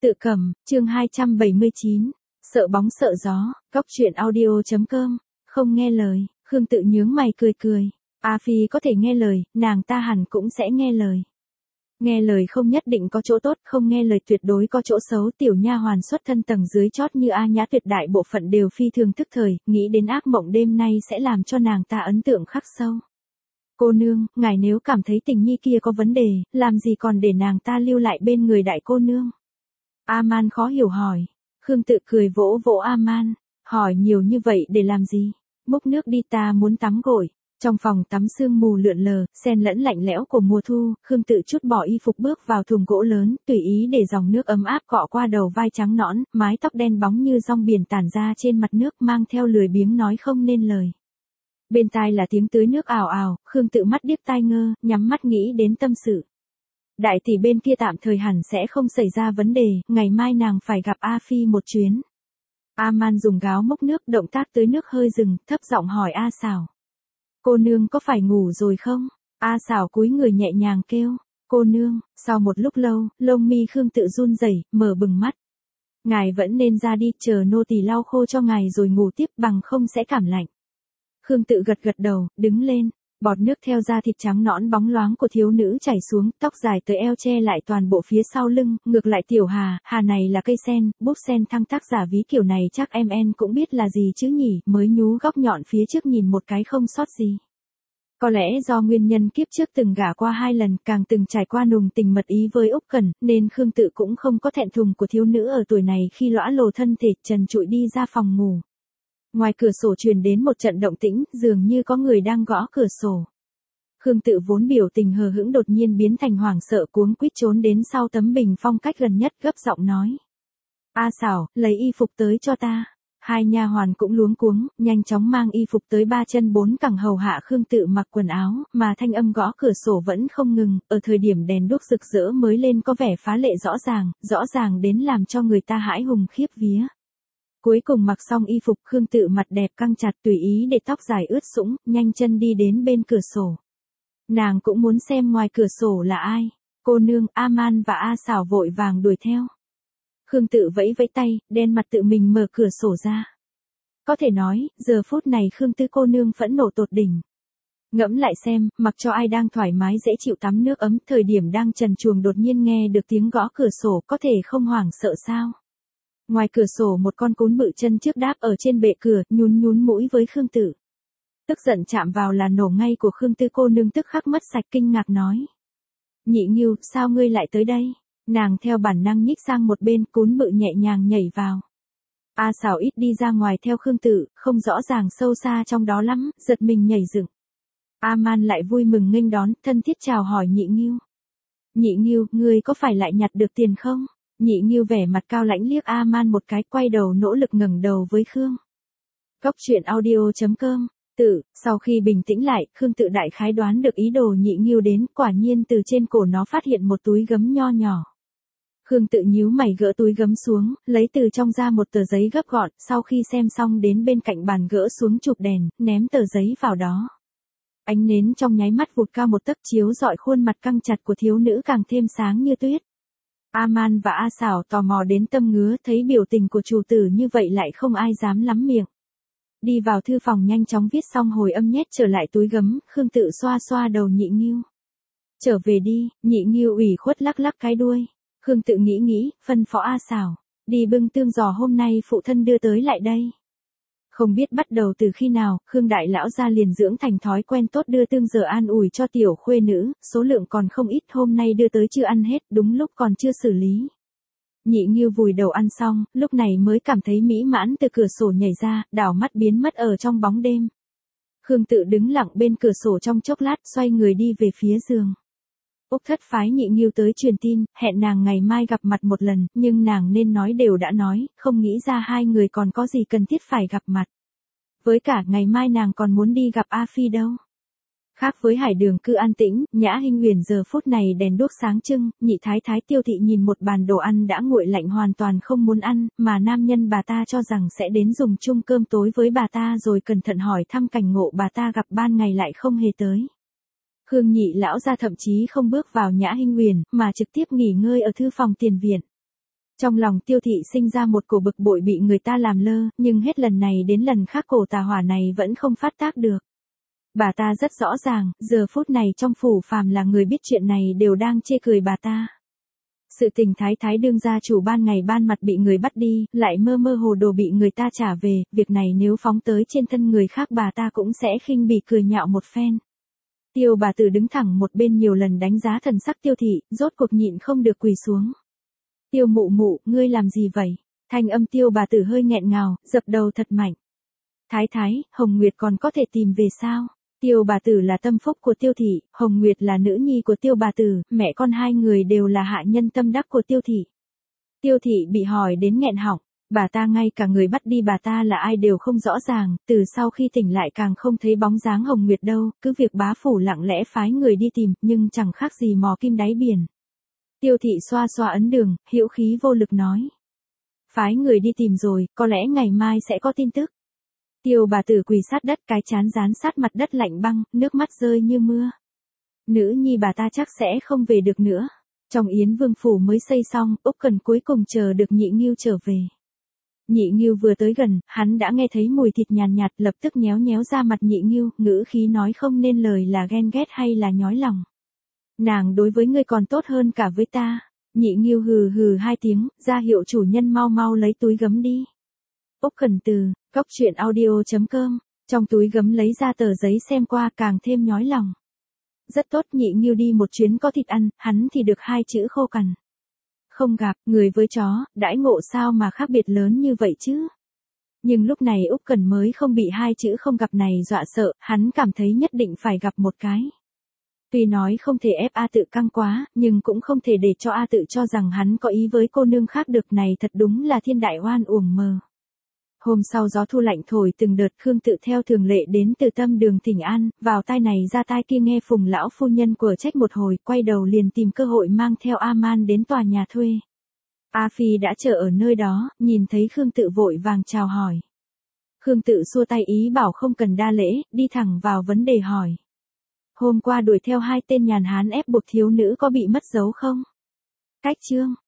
Tự cầm, chương 279. Sợ bóng sợ gió, góc truyện audio.com. Không nghe lời, Khương Tự nhướng mày cười cười. A Phi có thể nghe lời, nàng ta hẳn cũng sẽ nghe lời. Nghe lời không nhất định có chỗ tốt, không nghe lời tuyệt đối có chỗ xấu. Tiểu nha hoàn xuất thân tầng dưới chót như A Nhã tuyệt đại bộ phận đều phi thường thức thời, nghĩ đến ác mộng đêm nay sẽ làm cho nàng ta ấn tượng khắc sâu. Cô nương, ngài nếu cảm thấy tình nhi kia có vấn đề, làm gì còn để nàng ta lưu lại bên người đại cô nương? A-man khó hiểu hỏi. Khương Tự cười vỗ vỗ A-man, hỏi nhiều như vậy để làm gì? Múc nước đi, ta muốn tắm gội. Trong phòng tắm sương mù lượn lờ, xen lẫn lạnh lẽo của mùa thu, Khương Tự chút bỏ y phục bước vào thùng gỗ lớn, tùy ý để dòng nước ấm áp cọ qua đầu vai trắng nõn, mái tóc đen bóng như rong biển tản ra trên mặt nước, mang theo lười biếng nói không nên lời. Bên tai là tiếng tưới nước ào ào, Khương Tự mắt điếc tai ngơ, nhắm mắt nghĩ đến tâm sự. Đại tỷ bên kia tạm thời hẳn sẽ không xảy ra vấn đề, ngày mai nàng phải gặp A Phi một chuyến. A-man dùng gáo múc nước, động tác tưới nước hơi dừng, thấp giọng hỏi A Xảo. Cô nương có phải ngủ rồi không? A Xảo cúi người nhẹ nhàng kêu. Cô nương. Sau một lúc lâu, lông mi Khương Tự run rẩy, mở bừng mắt. Ngài vẫn nên ra đi, chờ nô tỳ lau khô cho ngài rồi ngủ tiếp, bằng không sẽ cảm lạnh. Khương Tự gật gật đầu, đứng lên. Bọt nước theo da thịt trắng nõn bóng loáng của thiếu nữ chảy xuống, tóc dài tới eo che lại toàn bộ phía sau lưng, ngược lại Tiểu Hà, Hà này là cây sen, búp sen thăng tác giả ví kiểu này chắc em cũng biết là gì chứ nhỉ, mới nhú góc nhọn phía trước nhìn một cái không sót gì. Có lẽ do nguyên nhân kiếp trước từng gả qua 2 lần, càng từng trải qua nùng tình mật ý với Úc Cẩn, nên Khương Tự cũng không có thẹn thùng của thiếu nữ ở tuổi này khi lõa lồ thân thể trần trụi đi ra phòng ngủ. Ngoài cửa sổ truyền đến một trận động tĩnh, dường như có người đang gõ cửa sổ. Khương Tự vốn biểu tình hờ hững đột nhiên biến thành hoảng sợ, cuống quýt trốn đến sau tấm bình phong cách gần nhất, gấp giọng nói. A Xảo, lấy y phục tới cho ta. Hai nha hoàn cũng luống cuống, nhanh chóng mang y phục tới 3 chân 4 cẳng hầu hạ Khương Tự mặc quần áo, mà thanh âm gõ cửa sổ vẫn không ngừng, ở thời điểm đèn đuốc rực rỡ mới lên có vẻ phá lệ rõ ràng đến làm cho người ta hãi hùng khiếp vía. Cuối cùng mặc xong y phục, Khương Tự mặt đẹp căng chặt, tùy ý để tóc dài ướt sũng, nhanh chân đi đến bên cửa sổ. Nàng cũng muốn xem ngoài cửa sổ là ai. Cô nương. A-man và A Xảo vội vàng đuổi theo. Khương Tự vẫy vẫy tay, đen mặt tự mình mở cửa sổ ra. Có thể nói, giờ phút này Khương Tư cô nương phẫn nộ tột đỉnh. Ngẫm lại xem, mặc cho ai đang thoải mái dễ chịu tắm nước ấm, thời điểm đang trần truồng đột nhiên nghe được tiếng gõ cửa sổ, có thể không hoảng sợ sao? Ngoài cửa sổ một con cún bự chân trước đáp ở trên bệ cửa, nhún mũi với Khương Tự. Tức giận chạm vào là nổ ngay của Khương Tư cô nương tức khắc mất sạch, kinh ngạc nói. Nhị Nghiêu, sao ngươi lại tới đây? Nàng theo bản năng nhích sang một bên, cún bự nhẹ nhàng nhảy vào. A Xảo ít đi ra ngoài theo Khương Tự, không rõ ràng sâu xa trong đó lắm, giật mình nhảy dựng. A-man lại vui mừng nghênh đón, thân thiết chào hỏi Nhị Nghiêu. Nhị Nghiêu, ngươi có phải lại nhặt được tiền không? Nhị Nghiêu vẻ mặt cao lãnh liếc A-man một cái, quay đầu nỗ lực ngẩng đầu với Khương. Góc truyện audio.com. Sau khi bình tĩnh lại, Khương Tự đại khái đoán được ý đồ Nhị Nghiêu đến, quả nhiên từ trên cổ nó phát hiện một túi gấm nho nhỏ. Khương Tự nhíu mày gỡ túi gấm xuống, lấy từ trong ra một tờ giấy gấp gọn, sau khi xem xong đến bên cạnh bàn gỡ xuống chụp đèn, ném tờ giấy vào đó. Ánh nến trong nháy mắt vụt cao một tấc, chiếu rọi khuôn mặt căng chặt của thiếu nữ càng thêm sáng như tuyết. A-man và A Xảo tò mò đến tâm ngứa, thấy biểu tình của chủ tử như vậy lại không ai dám lắm miệng. Đi vào thư phòng nhanh chóng viết xong hồi âm nhét trở lại túi gấm, Khương Tự xoa xoa đầu Nhị Nghiêu. Trở về đi. Nhị Nghiêu ủy khuất lắc lắc cái đuôi. Khương Tự nghĩ, phân phó A Xảo, đi bưng tương giò hôm nay phụ thân đưa tới lại đây. Không biết bắt đầu từ khi nào, Khương đại lão gia liền dưỡng thành thói quen tốt đưa tương giờ an ủi cho tiểu khuê nữ, số lượng còn không ít, hôm nay đưa tới chưa ăn hết, đúng lúc còn chưa xử lý. Nhị Nghiêu vùi đầu ăn xong, lúc này mới cảm thấy mỹ mãn, từ cửa sổ nhảy ra, đảo mắt biến mất ở trong bóng đêm. Khương Tự đứng lặng bên cửa sổ trong chốc lát, xoay người đi về phía giường. Úc Thất phái Nhị Nghiêu tới truyền tin, hẹn nàng ngày mai gặp mặt một lần, nhưng nàng nên nói đều đã nói, không nghĩ ra hai người còn có gì cần thiết phải gặp mặt. Với cả ngày mai nàng còn muốn đi gặp A Phi đâu. Khác với Hải Đường cư an tĩnh, Nhã Hinh Huyền giờ phút này đèn đuốc sáng trưng, nhị thái thái Tiêu thị nhìn một bàn đồ ăn đã nguội lạnh hoàn toàn không muốn ăn, mà nam nhân bà ta cho rằng sẽ đến dùng chung cơm tối với bà ta rồi cẩn thận hỏi thăm cảnh ngộ bà ta gặp ban ngày lại không hề tới. Khương nhị lão gia thậm chí không bước vào Nhã Hinh Huyền, mà trực tiếp nghỉ ngơi ở thư phòng tiền viện. Trong lòng Tiêu Thị sinh ra một cổ bực bội bị người ta làm lơ, nhưng hết lần này đến lần khác cổ tà hỏa này vẫn không phát tác được. Bà ta rất rõ ràng, giờ phút này trong phủ phàm là người biết chuyện này đều đang chê cười bà ta. Sự tình thái thái đương gia chủ ban ngày ban mặt bị người bắt đi, lại mơ mơ hồ đồ bị người ta trả về, việc này nếu phóng tới trên thân người khác bà ta cũng sẽ khinh bỉ cười nhạo một phen. Tiêu bà tử đứng thẳng một bên nhiều lần đánh giá thần sắc Tiêu Thị, rốt cuộc nhịn không được quỳ xuống. Tiêu mụ mụ, ngươi làm gì vậy? Thanh âm Tiêu bà tử hơi nghẹn ngào, dập đầu thật mạnh. Thái thái, Hồng Nguyệt còn có thể tìm về sao? Tiêu bà tử là tâm phúc của Tiêu Thị, Hồng Nguyệt là nữ nhi của Tiêu bà tử, mẹ con hai người đều là hạ nhân tâm đắc của Tiêu Thị. Tiêu Thị bị hỏi đến nghẹn họng, bà ta ngay cả người bắt đi bà ta là ai đều không rõ ràng, từ sau khi tỉnh lại càng không thấy bóng dáng Hồng Nguyệt đâu, cứ việc bá phủ lặng lẽ phái người đi tìm, nhưng chẳng khác gì mò kim đáy biển. Tiêu Thị xoa xoa ấn đường, hữu khí vô lực nói. Phái người đi tìm rồi, có lẽ ngày mai sẽ có tin tức. Tiêu bà tử quỳ sát đất, cái trán dán sát mặt đất lạnh băng, nước mắt rơi như mưa. Nữ nhi bà ta chắc sẽ không về được nữa. Trong Yến Vương phủ mới xây xong, Úc Cần cuối cùng chờ được Nhị Ngưu trở về. Nhị Ngưu vừa tới gần, hắn đã nghe thấy mùi thịt nhàn nhạt, lập tức nhéo nhéo ra mặt Nhị Ngưu, ngữ khí nói không nên lời là ghen ghét hay là nhói lòng. Nàng đối với ngươi còn tốt hơn cả với ta. Nhị Ngưu hừ hừ hai tiếng, ra hiệu chủ nhân mau mau lấy túi gấm đi. Úc Cần từ, goctruyện.audio.com, trong túi gấm lấy ra tờ giấy xem qua càng thêm nhói lòng. Rất tốt, Nhị Ngưu đi một chuyến có thịt ăn, hắn thì được 2 chữ khô cằn. Không gặp, người với chó, đãi ngộ sao mà khác biệt lớn như vậy chứ? Nhưng lúc này Úc Cần mới không bị 2 chữ không gặp này dọa sợ, hắn cảm thấy nhất định phải gặp một cái. Tuy nói không thể ép A Tự căng quá, nhưng cũng không thể để cho A Tự cho rằng hắn có ý với cô nương khác được, này thật đúng là thiên đại oan uổng mờ. Hôm sau gió thu lạnh thổi từng đợt, Khương Tự theo thường lệ đến từ Tâm Đường thỉnh an, vào tai này ra tai kia nghe Phùng lão phu nhân của trách một hồi, quay đầu liền tìm cơ hội mang theo A-man đến tòa nhà thuê. A Phi đã chờ ở nơi đó, nhìn thấy Khương Tự vội vàng chào hỏi. Khương Tự xua tay ý bảo không cần đa lễ, đi thẳng vào vấn đề hỏi. Hôm qua đuổi theo 2 tên nhàn hán ép buộc thiếu nữ có bị mất dấu không? Cách chương